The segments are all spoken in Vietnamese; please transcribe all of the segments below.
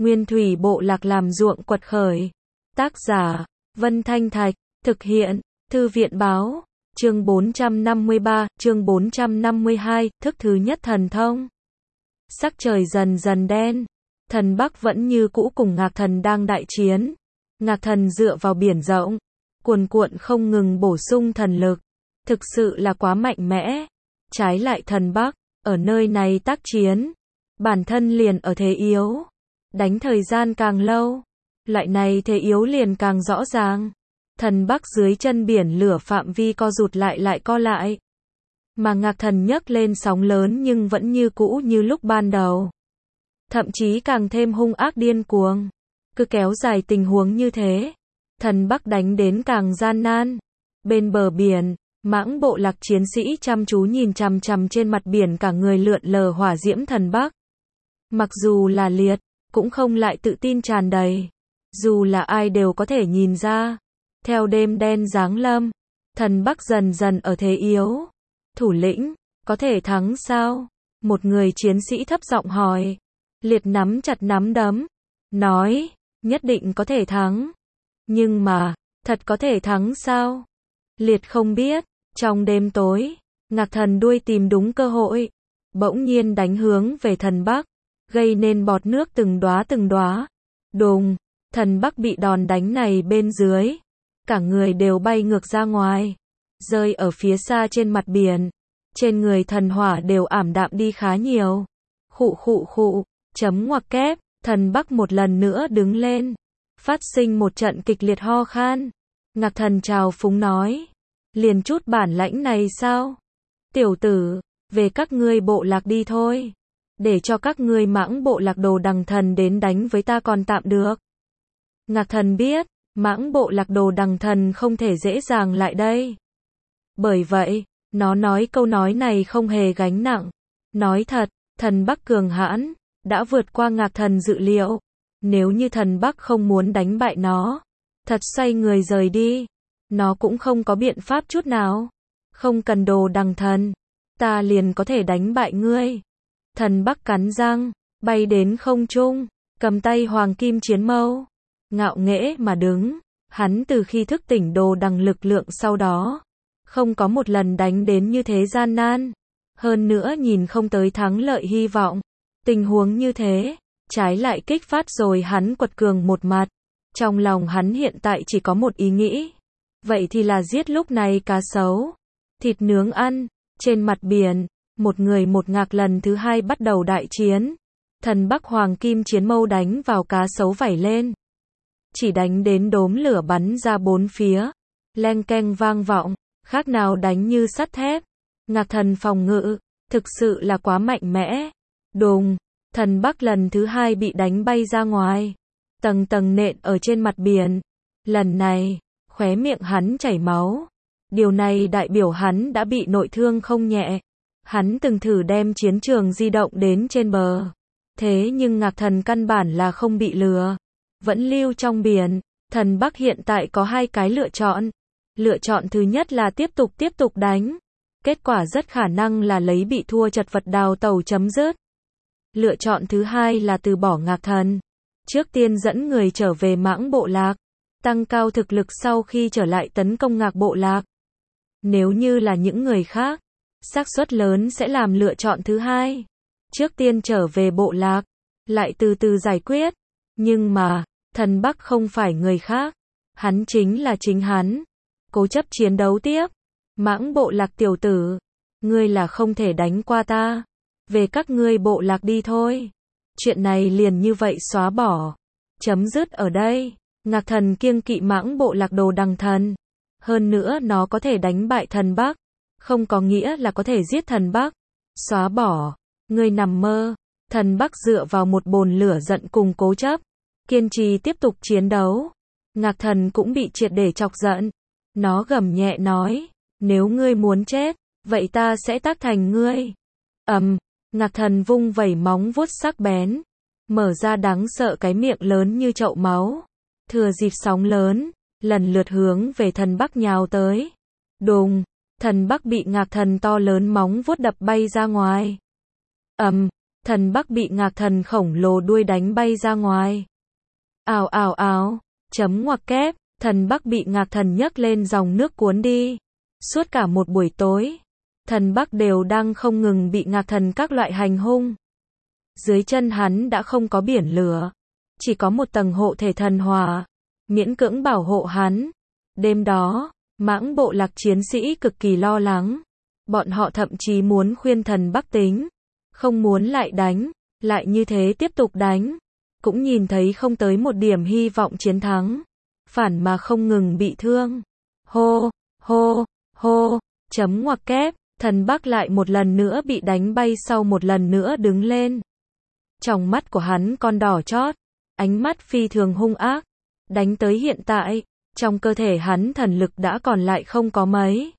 Nguyên thủy bộ lạc làm ruộng quật khởi. Tác giả, Vân Thanh Thạch, thực hiện, Thư viện báo, chương 453, chương 452, thức thứ nhất thần thông. Sắc trời dần dần đen, thần Bắc vẫn như cũ cùng Ngạc Thần đang đại chiến. Ngạc Thần dựa vào biển rộng, cuồn cuộn không ngừng bổ sung thần lực, thực sự là quá mạnh mẽ. Trái lại thần Bắc, ở nơi này tác chiến, bản thân liền ở thế yếu, đánh thời gian càng lâu, loại này thế yếu liền càng rõ ràng. Thần Bắc dưới chân biển lửa phạm vi co rụt lại co lại, mà Ngạc Thần nhấc lên sóng lớn nhưng vẫn như cũ như lúc ban đầu, thậm chí càng thêm hung ác điên cuồng. Cứ kéo dài tình huống như thế, thần Bắc đánh đến càng gian nan. Bên bờ biển, Mãng bộ lạc chiến sĩ chăm chú nhìn chằm chằm trên mặt biển cả người lượn lờ hỏa diễm thần Bắc. Mặc dù là liệt, cũng không lại tự tin tràn đầy. Dù là ai đều có thể nhìn ra. Theo đêm đen giáng lâm, thần Bắc dần dần ở thế yếu. Thủ lĩnh, có thể thắng sao? Một người chiến sĩ thấp giọng hỏi. Liệt nắm chặt nắm đấm, nói, nhất định có thể thắng. Nhưng mà, thật có thể thắng sao? Liệt không biết. Trong đêm tối, Ngạc Thần đuôi tìm đúng cơ hội, bỗng nhiên đánh hướng về thần Bắc, gây nên bọt nước từng đóa. Đùng, thần Bắc bị đòn đánh này bên dưới, cả người đều bay ngược ra ngoài, rơi ở phía xa trên mặt biển. Trên người thần hỏa đều ảm đạm đi khá nhiều. Khụ, chấm ngoặc kép, thần Bắc một lần nữa đứng lên, phát sinh một trận kịch liệt ho khan. Ngạc Thần trào phúng nói, liền chút bản lãnh này sao? Tiểu tử, về các ngươi bộ lạc đi thôi. Để cho các ngươi Mãng bộ lạc Đồ Đằng Thần đến đánh với ta còn tạm được. Ngạc Thần biết, Mãng bộ lạc Đồ Đằng Thần không thể dễ dàng lại đây. Bởi vậy, nó nói câu nói này không hề gánh nặng. Nói thật, thần Bắc cường hãn, đã vượt qua Ngạc Thần dự liệu. Nếu như thần Bắc không muốn đánh bại nó, thật xoay người rời đi, nó cũng không có biện pháp chút nào. Không cần Đồ Đằng Thần, ta liền có thể đánh bại ngươi. Thần Bắc cắn răng, bay đến không trung, cầm tay hoàng kim chiến mâu, ngạo nghễ mà đứng. Hắn từ khi thức tỉnh Đồ Đằng lực lượng sau đó, không có một lần đánh đến như thế gian nan. Hơn nữa nhìn không tới thắng lợi hy vọng. Tình huống như thế, trái lại kích phát rồi hắn quật cường một mặt. Trong lòng hắn hiện tại chỉ có một ý nghĩ. Vậy thì là giết lúc này cá sấu, thịt nướng ăn. Trên mặt biển, một người một Ngạc lần thứ hai bắt đầu đại chiến. Thần Bắc hoàng kim chiến mâu đánh vào cá sấu vẩy lên. Chỉ đánh đến đốm lửa bắn ra bốn phía. Leng keng vang vọng, khác nào đánh như sắt thép. Ngạc Thần phòng ngự, thực sự là quá mạnh mẽ. Đùng, thần Bắc lần thứ hai bị đánh bay ra ngoài. Tầng tầng nện ở trên mặt biển. Lần này, khóe miệng hắn chảy máu. Điều này đại biểu hắn đã bị nội thương không nhẹ. Hắn từng thử đem chiến trường di động đến trên bờ. Thế nhưng Ngạc Thần căn bản là không bị lừa. Vẫn lưu trong biển. Thần Bắc hiện tại có hai cái lựa chọn. Lựa chọn thứ nhất là tiếp tục đánh. Kết quả rất khả năng là lấy bị thua chật vật đào tẩu chấm dứt. Lựa chọn thứ hai là từ bỏ Ngạc Thần. Trước tiên dẫn người trở về Mãng bộ lạc, tăng cao thực lực sau khi trở lại tấn công Ngạc bộ lạc. Nếu như là những người khác, xác suất lớn sẽ làm lựa chọn thứ hai. Trước tiên trở về bộ lạc, lại từ từ giải quyết. Nhưng mà, thần Bắc không phải người khác. Hắn chính là chính hắn. Cố chấp chiến đấu tiếp. Mãng bộ lạc tiểu tử, ngươi là không thể đánh qua ta. Về các ngươi bộ lạc đi thôi. Chuyện này liền như vậy xóa bỏ. Chấm dứt ở đây. Ngạc Thần kiêng kỵ Mãng bộ lạc Đồ Đằng Thần. Hơn nữa nó có thể đánh bại thần Bắc, không có nghĩa là có thể giết thần Bắc. Xóa bỏ. Ngươi nằm mơ. Thần Bắc dựa vào một bồn lửa giận cùng cố chấp, kiên trì tiếp tục chiến đấu. Ngạc Thần cũng bị triệt để chọc giận. Nó gầm nhẹ nói, nếu ngươi muốn chết, vậy ta sẽ tác thành ngươi. Ngạc Thần vung vẩy móng vuốt sắc bén, mở ra đáng sợ cái miệng lớn như chậu máu. Thừa dịp sóng lớn, lần lượt hướng về thần Bắc nhào tới. Đùng, thần Bắc bị Ngạc Thần to lớn móng vuốt đập bay ra ngoài. Thần Bắc bị Ngạc Thần khổng lồ đuôi đánh bay ra ngoài. Ào ào ào, chấm ngoặc kép, Thần Bắc bị Ngạc Thần nhấc lên dòng nước cuốn đi. Suốt cả một buổi tối, Thần Bắc đều đang không ngừng bị Ngạc Thần các loại hành hung. Dưới chân hắn đã không có biển lửa, chỉ có một tầng hộ thể thần hỏa, miễn cưỡng bảo hộ hắn. Đêm đó, Mãng bộ lạc chiến sĩ cực kỳ lo lắng. Bọn họ thậm chí muốn khuyên Thần Bắc tính, không muốn lại đánh, lại như thế tiếp tục đánh, cũng nhìn thấy không tới một điểm hy vọng chiến thắng, phản mà không ngừng bị thương. Hô, hô, hô, chấm ngoặc kép, Thần Bắc lại một lần nữa bị đánh bay sau một lần nữa đứng lên. Trong mắt của hắn con đỏ chót, ánh mắt phi thường hung ác, đánh tới hiện tại, trong cơ thể hắn thần lực đã còn lại không có mấy.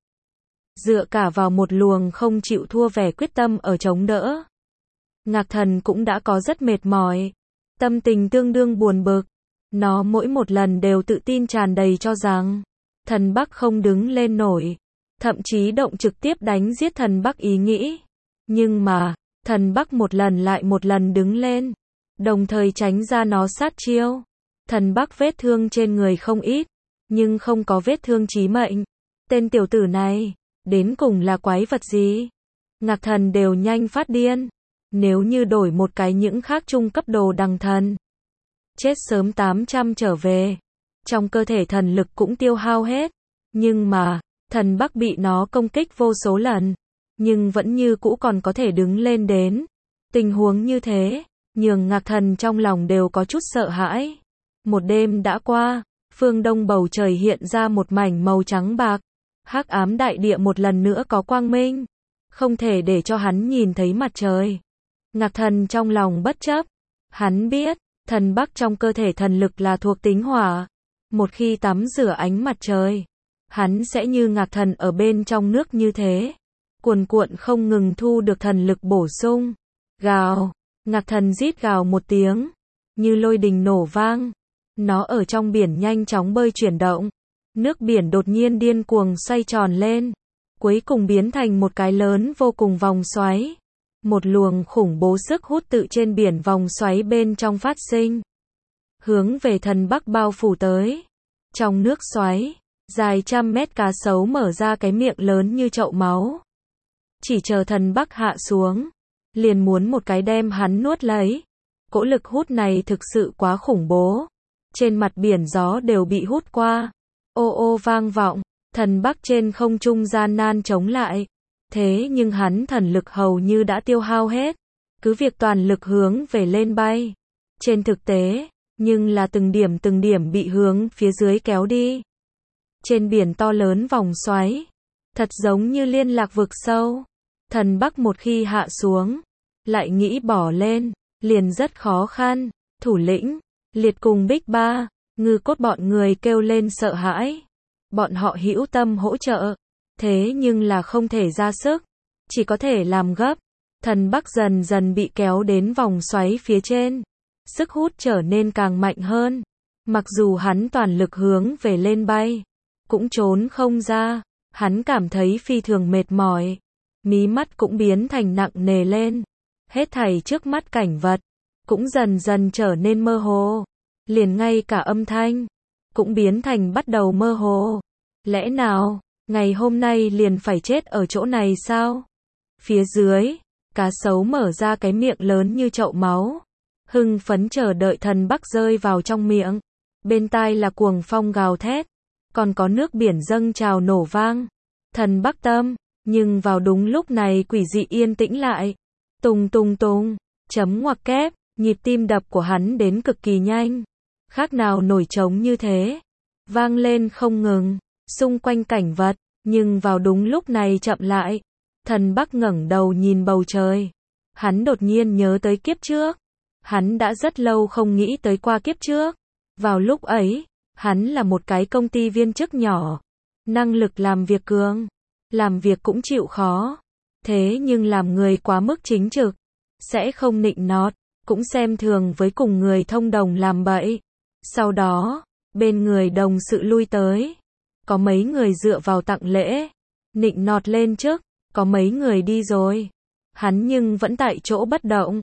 Dựa cả vào một luồng không chịu thua vẻ quyết tâm ở chống đỡ. Ngạc Thần cũng đã có rất mệt mỏi, tâm tình tương đương buồn bực. Nó mỗi một lần đều tự tin tràn đầy cho rằng Thần Bắc không đứng lên nổi, thậm chí động trực tiếp đánh giết Thần Bắc ý nghĩ. Nhưng mà, Thần Bắc một lần lại một lần đứng lên, đồng thời tránh ra nó sát chiêu. Thần Bắc vết thương trên người không ít, nhưng không có vết thương chí mệnh. Tên tiểu tử này, đến cùng là quái vật gì? Ngạc Thần đều nhanh phát điên. Nếu như đổi một cái những khác trung cấp đồ đằng thần, chết sớm 800 trở về. Trong cơ thể thần lực cũng tiêu hao hết. Nhưng mà, Thần Bắc bị nó công kích vô số lần, nhưng vẫn như cũ còn có thể đứng lên đến. Tình huống như thế, nhường Ngạc Thần trong lòng đều có chút sợ hãi. Một đêm đã qua, phương đông bầu trời hiện ra một mảnh màu trắng bạc. Hắc ám đại địa một lần nữa có quang minh, không thể để cho hắn nhìn thấy mặt trời. Ngạc Thần trong lòng bất chấp, hắn biết, Thần Bắc trong cơ thể thần lực là thuộc tính hỏa. Một khi tắm rửa ánh mặt trời, hắn sẽ như Ngạc Thần ở bên trong nước như thế, cuồn cuộn không ngừng thu được thần lực bổ sung. Gào, Ngạc Thần rít gào một tiếng, như lôi đình nổ vang. Nó ở trong biển nhanh chóng bơi chuyển động. Nước biển đột nhiên điên cuồng xoay tròn lên, cuối cùng biến thành một cái lớn vô cùng vòng xoáy. Một luồng khủng bố sức hút tự trên biển vòng xoáy bên trong phát sinh, hướng về Thần Bắc bao phủ tới. Trong nước xoáy, dài trăm mét cá sấu mở ra cái miệng lớn như chậu máu. Chỉ chờ Thần Bắc hạ xuống, liền muốn một cái đem hắn nuốt lấy. Cỗ lực hút này thực sự quá khủng bố. Trên mặt biển gió đều bị hút qua. Ô ô vang vọng, Thần Bắc trên không trung gian nan chống lại. Thế nhưng hắn thần lực hầu như đã tiêu hao hết. Cứ việc toàn lực hướng về lên bay. Trên thực tế, nhưng là từng điểm bị hướng phía dưới kéo đi. Trên biển to lớn vòng xoáy, thật giống như liên lạc vực sâu. Thần Bắc một khi hạ xuống, lại nghĩ bỏ lên, liền rất khó khăn. Thủ lĩnh, Liệt cùng Bích Ba, Ngư Cốt bọn người kêu lên sợ hãi. Bọn họ hữu tâm hỗ trợ, thế nhưng là không thể ra sức, chỉ có thể làm gấp. Thần Bắc dần dần bị kéo đến vòng xoáy phía trên, sức hút trở nên càng mạnh hơn. Mặc dù hắn toàn lực hướng về lên bay, cũng trốn không ra. Hắn cảm thấy phi thường mệt mỏi, mí mắt cũng biến thành nặng nề lên. Hết thảy trước mắt cảnh vật cũng dần dần trở nên mơ hồ, liền ngay cả âm thanh cũng biến thành bắt đầu mơ hồ. Lẽ nào, ngày hôm nay liền phải chết ở chỗ này sao? Phía dưới, cá sấu mở ra cái miệng lớn như chậu máu, hưng phấn chờ đợi Thần Bắc rơi vào trong miệng. Bên tai là cuồng phong gào thét, còn có nước biển dâng trào nổ vang. Thần Bắc tâm, nhưng vào đúng lúc này quỷ dị yên tĩnh lại. Tùng tùng tùng, chấm ngoặc kép, nhịp tim đập của hắn đến cực kỳ nhanh, khác nào nổi trống như thế, vang lên không ngừng. Xung quanh cảnh vật, nhưng vào đúng lúc này chậm lại. Thần Bắc ngẩng đầu nhìn bầu trời. Hắn đột nhiên nhớ tới kiếp trước. Hắn đã rất lâu không nghĩ tới qua kiếp trước. Vào lúc ấy, hắn là một cái công ty viên chức nhỏ. Năng lực làm việc cường. Làm việc cũng chịu khó. Thế nhưng làm người quá mức chính trực. Sẽ không nịnh nọt. Cũng xem thường với cùng người thông đồng làm bậy. Sau đó, bên người đồng sự lui tới. Có mấy người dựa vào tặng lễ, nịnh nọt lên trước, có mấy người đi rồi. Hắn nhưng vẫn tại chỗ bất động.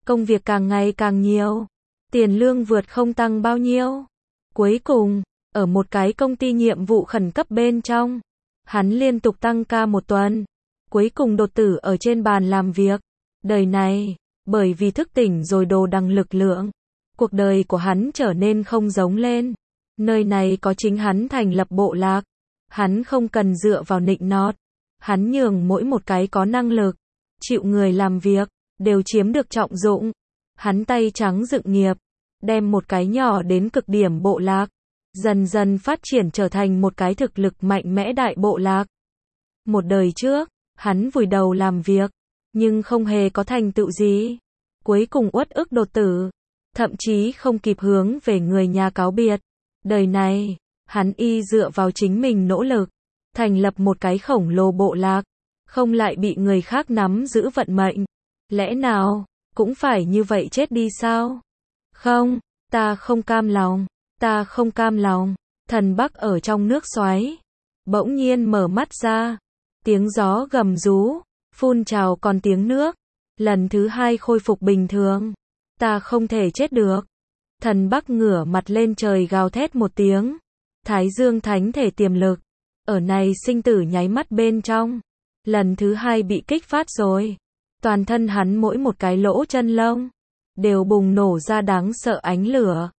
công việc càng ngày càng nhiều, tiền lương vượt không tăng bao nhiêu. Cuối cùng, ở một cái công ty nhiệm vụ khẩn cấp bên trong, hắn liên tục tăng ca một tuần, cuối cùng đột tử ở trên bàn làm việc. Đời này, bởi vì thức tỉnh rồi đồ đằng lực lượng, cuộc đời của hắn trở nên không giống lên. Nơi này có chính hắn thành lập bộ lạc, hắn không cần dựa vào nịnh nọt, hắn nhường mỗi một cái có năng lực, chịu người làm việc, đều chiếm được trọng dụng. Hắn tay trắng dựng nghiệp, đem một cái nhỏ đến cực điểm bộ lạc, dần dần phát triển trở thành một cái thực lực mạnh mẽ đại bộ lạc. Một đời trước, hắn vùi đầu làm việc, nhưng không hề có thành tựu gì. Cuối cùng uất ức đột tử, thậm chí không kịp hướng về người nhà cáo biệt. Đời này, hắn y dựa vào chính mình nỗ lực, thành lập một cái khổng lồ bộ lạc, không lại bị người khác nắm giữ vận mệnh. Lẽ nào, cũng phải như vậy chết đi sao? Không, ta không cam lòng, ta không cam lòng. Thần Bắc ở trong nước xoáy, bỗng nhiên mở mắt ra, tiếng gió gầm rú, phun trào còn tiếng nước, lần thứ hai khôi phục bình thường. Ta không thể chết được. Thần Bắc ngửa mặt lên trời gào thét một tiếng, Thái Dương thánh thể tiềm lực, ở này sinh tử nháy mắt bên trong, lần thứ hai bị kích phát rồi. Toàn thân hắn mỗi một cái lỗ chân lông, đều bùng nổ ra đáng sợ ánh lửa.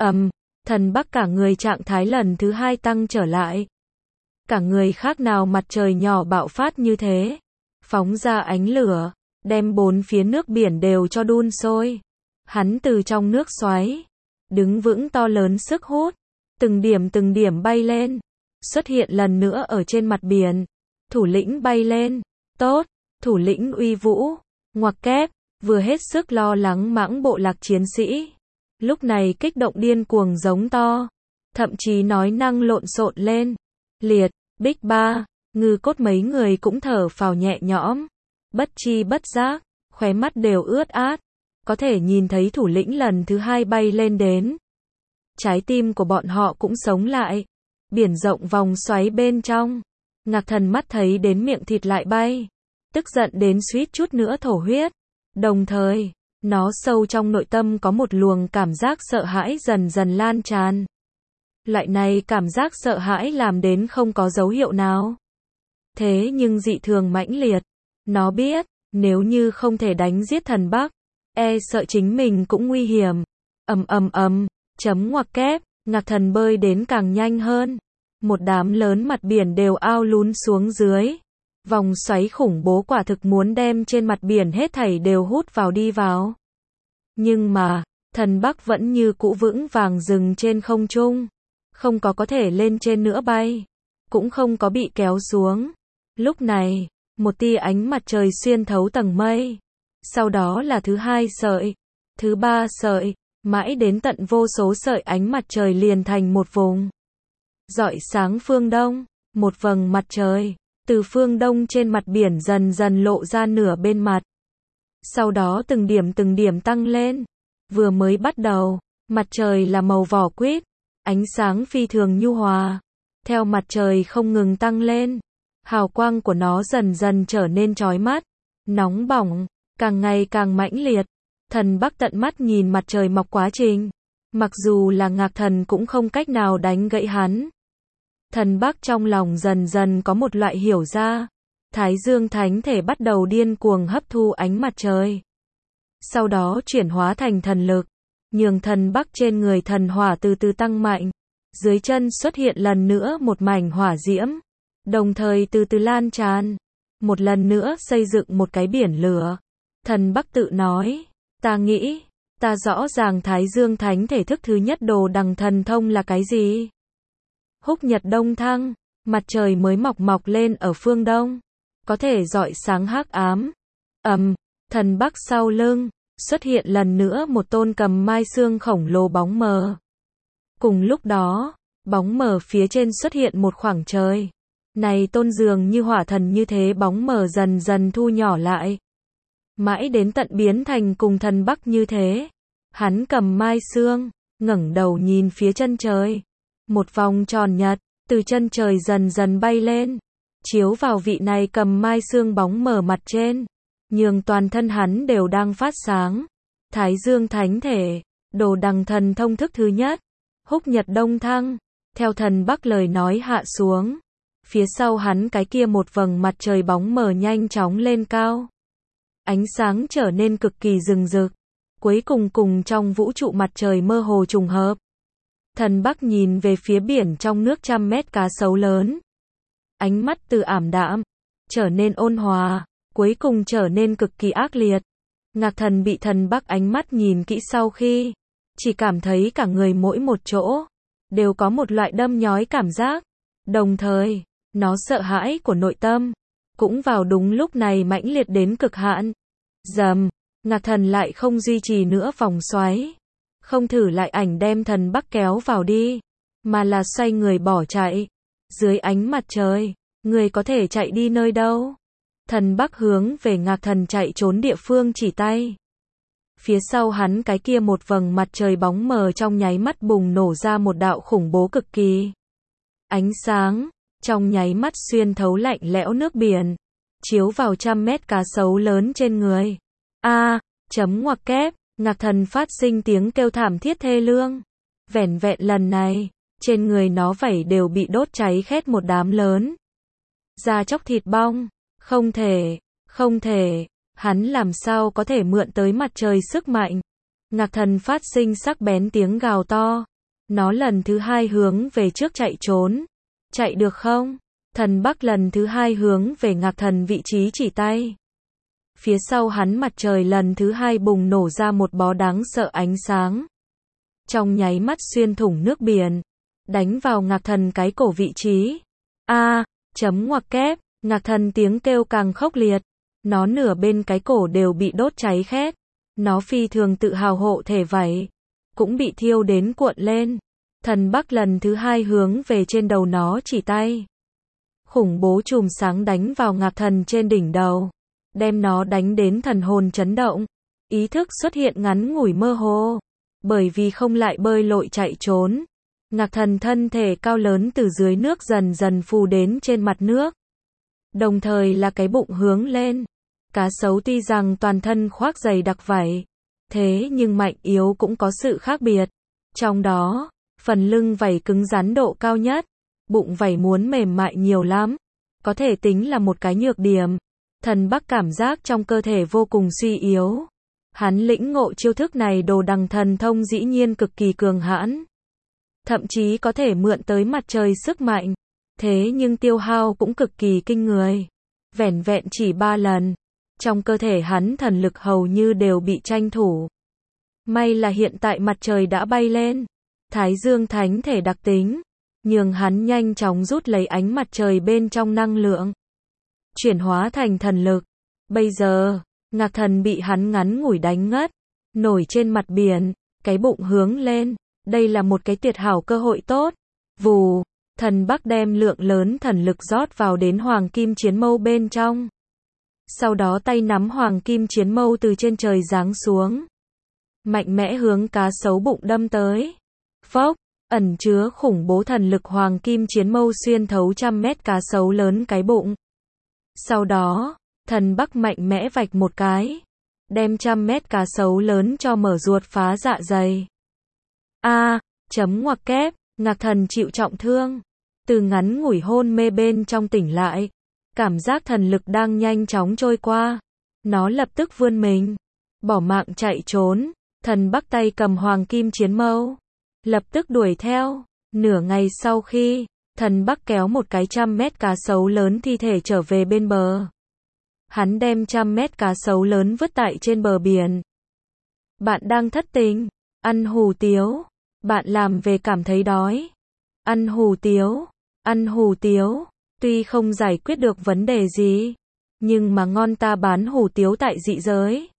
Thần Bắc cả người trạng thái lần thứ hai tăng trở lại. Cả người khác nào mặt trời nhỏ bạo phát như thế, phóng ra ánh lửa, đem bốn phía nước biển đều cho đun sôi. Hắn từ trong nước xoáy, đứng vững to lớn sức hút, từng điểm bay lên, xuất hiện lần nữa ở trên mặt biển. Thủ lĩnh bay lên, tốt, thủ lĩnh uy vũ, ngoặc kép, vừa hết sức lo lắng mãng bộ lạc chiến sĩ. Lúc này kích động điên cuồng giống to, thậm chí nói năng lộn xộn lên. Liệt, Bích Ba, Ngư Cốt mấy người cũng thở phào nhẹ nhõm, bất chi bất giác, khóe mắt đều ướt át, có thể nhìn thấy thủ lĩnh lần thứ hai bay lên đến. Trái tim của bọn họ cũng sống lại, biển rộng vòng xoáy bên trong, Ngạc Thần mắt thấy đến miệng thịt lại bay, tức giận đến suýt chút nữa thổ huyết. Đồng thời, nó sâu trong nội tâm có một luồng cảm giác sợ hãi dần dần lan tràn. Loại này cảm giác sợ hãi làm đến không có dấu hiệu nào. Thế nhưng dị thường mãnh liệt. Nó biết, nếu như không thể đánh giết thần Bắc, e sợ chính mình cũng nguy hiểm. Chấm ngoặc kép, Ngạc Thần bơi đến càng nhanh hơn. Một đám lớn mặt biển đều ao lún xuống dưới. Vòng xoáy khủng bố quả thực muốn đem trên mặt biển hết thảy đều hút vào đi vào. Nhưng mà, thần Bắc vẫn như cũ vững vàng dừng trên không trung. Không có thể lên trên nữa bay. Cũng không có bị kéo xuống. Lúc này, một tia ánh mặt trời xuyên thấu tầng mây. Sau đó là thứ hai sợi, thứ ba sợi, mãi đến tận vô số sợi ánh mặt trời liền thành một vùng. Rọi sáng phương đông, một vầng mặt trời, từ phương đông trên mặt biển dần dần lộ ra nửa bên mặt. Sau đó từng điểm tăng lên. Vừa mới bắt đầu, mặt trời là màu vỏ quýt, ánh sáng phi thường nhu hòa. Theo mặt trời không ngừng tăng lên, hào quang của nó dần dần trở nên chói mắt, nóng bỏng, càng ngày càng mãnh liệt. Thần Bắc tận mắt nhìn mặt trời mọc quá trình. Mặc dù là Ngạc Thần cũng không cách nào đánh gãy hắn. Thần Bắc trong lòng dần dần có một loại hiểu ra. Thái Dương thánh thể bắt đầu điên cuồng hấp thu ánh mặt trời. Sau đó chuyển hóa thành thần lực, nhường thần Bắc trên người thần hỏa từ từ tăng mạnh. Dưới chân xuất hiện lần nữa một mảnh hỏa diễm, đồng thời từ từ lan tràn. Một lần nữa xây dựng một cái biển lửa. Thần Bắc tự nói, ta nghĩ, ta rõ ràng Thái Dương thánh thể thức thứ nhất đồ đằng thần thông là cái gì? Húc nhật đông thăng, mặt trời mới mọc lên ở phương đông, có thể rọi sáng hắc ám. Thần Bắc sau lưng, xuất hiện lần nữa một tôn cầm mai xương khổng lồ bóng mờ. Cùng lúc đó, bóng mờ phía trên xuất hiện một khoảng trời. Này tôn dường như hỏa thần như thế bóng mờ dần dần thu nhỏ lại. Mãi đến tận biến thành cùng thần Bắc như thế. Hắn cầm mai xương, ngẩng đầu nhìn phía chân trời. Một vòng tròn nhật, từ chân trời dần dần bay lên, chiếu vào vị này cầm mai xương bóng mờ mặt trên, nhường toàn thân hắn đều đang phát sáng. Thái Dương Thánh Thể, Đồ Đằng Thần Thông thức thứ nhất, Húc Nhật Đông Thăng, theo Thần Bắc lời nói hạ xuống. Phía sau hắn cái kia một vầng mặt trời bóng mờ nhanh chóng lên cao. Ánh sáng trở nên cực kỳ rừng rực, cuối cùng cùng trong vũ trụ mặt trời mơ hồ trùng hợp. Thần Bắc nhìn về phía biển trong nước 100 mét cá sấu lớn. Ánh mắt từ ảm đạm, trở nên ôn hòa, cuối cùng trở nên cực kỳ ác liệt. Ngạc Thần bị Thần Bắc ánh mắt nhìn kỹ sau khi, chỉ cảm thấy cả người mỗi một chỗ, đều có một loại đâm nhói cảm giác. Đồng thời, nó sợ hãi của nội tâm, cũng vào đúng lúc này mãnh liệt đến cực hạn. Dầm, Ngạc Thần lại không duy trì nữa vòng xoáy. Không thử lại ảnh đem Thần Bắc kéo vào đi, mà là xoay người bỏ chạy. Dưới ánh mặt trời, người có thể chạy đi nơi đâu? Thần Bắc hướng về Ngạc Thần chạy trốn địa phương chỉ tay. Phía sau hắn cái kia một vầng mặt trời bóng mờ trong nháy mắt bùng nổ ra một đạo khủng bố cực kỳ. Ánh sáng, trong nháy mắt xuyên thấu lạnh lẽo nước biển, chiếu vào 100 mét cá sấu lớn trên người. Chấm ngoặc kép, Ngạc Thần phát sinh tiếng kêu thảm thiết thê lương. Vẻn vẹn lần này, trên người nó vảy đều bị đốt cháy khét một đám lớn. Da chóc thịt bong, không thể, hắn làm sao có thể mượn tới mặt trời sức mạnh. Ngạc Thần phát sinh sắc bén tiếng gào to. Nó lần thứ hai hướng về trước chạy trốn. Chạy được không? Thần Bắc lần thứ hai hướng về Ngạc Thần vị trí chỉ tay. Phía sau hắn mặt trời lần thứ hai bùng nổ ra một bó đáng sợ ánh sáng. Trong nháy mắt xuyên thủng nước biển, đánh vào Ngạc Thần cái cổ vị trí. Chấm ngoặc kép, Ngạc Thần tiếng kêu càng khốc liệt. Nó nửa bên cái cổ đều bị đốt cháy khét. Nó phi thường tự hào hộ thể vảy, cũng bị thiêu đến cuộn lên. Thần Bắc lần thứ hai hướng về trên đầu nó chỉ tay. Khủng bố chùm sáng đánh vào Ngạc Thần trên đỉnh đầu, đem nó đánh đến thần hồn chấn động. Ý thức xuất hiện ngắn ngủi mơ hồ, bởi vì không lại bơi lội chạy trốn. Ngạc Thần thân thể cao lớn từ dưới nước dần dần phù đến trên mặt nước. Đồng thời là cái bụng hướng lên. Cá sấu tuy rằng toàn thân khoác dày đặc vảy, thế nhưng mạnh yếu cũng có sự khác biệt. Trong đó, phần lưng vảy cứng rắn độ cao nhất, bụng vảy muốn mềm mại nhiều lắm, có thể tính là một cái nhược điểm. Thần Bắc cảm giác trong cơ thể vô cùng suy yếu. Hắn lĩnh ngộ chiêu thức này Đồ Đằng Thần Thông dĩ nhiên cực kỳ cường hãn. Thậm chí có thể mượn tới mặt trời sức mạnh. Thế nhưng tiêu hao cũng cực kỳ kinh người. Vẻn vẹn chỉ 3 lần. Trong cơ thể hắn thần lực hầu như đều bị tranh thủ. May là hiện tại mặt trời đã bay lên. Thái Dương Thánh Thể đặc tính, nhường hắn nhanh chóng rút lấy ánh mặt trời bên trong năng lượng, chuyển hóa thành thần lực. Bây giờ, Ngạc Thần bị hắn ngắn ngủi đánh ngất, nổi trên mặt biển, cái bụng hướng lên. Đây là một cái tuyệt hảo cơ hội tốt. Vù, Thần Bắc đem lượng lớn thần lực rót vào đến Hoàng Kim Chiến Mâu bên trong. Sau đó tay nắm Hoàng Kim Chiến Mâu từ trên trời giáng xuống, mạnh mẽ hướng cá sấu bụng đâm tới. Phốc, ẩn chứa khủng bố thần lực Hoàng Kim Chiến Mâu xuyên thấu 100 mét cá sấu lớn cái bụng. Sau đó, Thần Bắc mạnh mẽ vạch một cái, đem 100 mét cá sấu lớn cho mở ruột phá dạ dày. Chấm ngoặc kép, Ngạc Thần chịu trọng thương, từ ngắn ngủi hôn mê bên trong tỉnh lại, cảm giác thần lực đang nhanh chóng trôi qua. Nó lập tức vươn mình, bỏ mạng chạy trốn. Thần Bắc tay cầm Hoàng Kim Chiến Mâu, lập tức đuổi theo. Nửa ngày sau khi, Thần Bắc kéo một cái 100 mét cá sấu lớn thi thể trở về bên bờ. Hắn đem 100 mét cá sấu lớn vứt tại trên bờ biển. Bạn đang thất tình, ăn hủ tiếu. Bạn làm về cảm thấy đói. Ăn hủ tiếu. Tuy không giải quyết được vấn đề gì, nhưng mà ngon, ta bán hủ tiếu tại dị giới.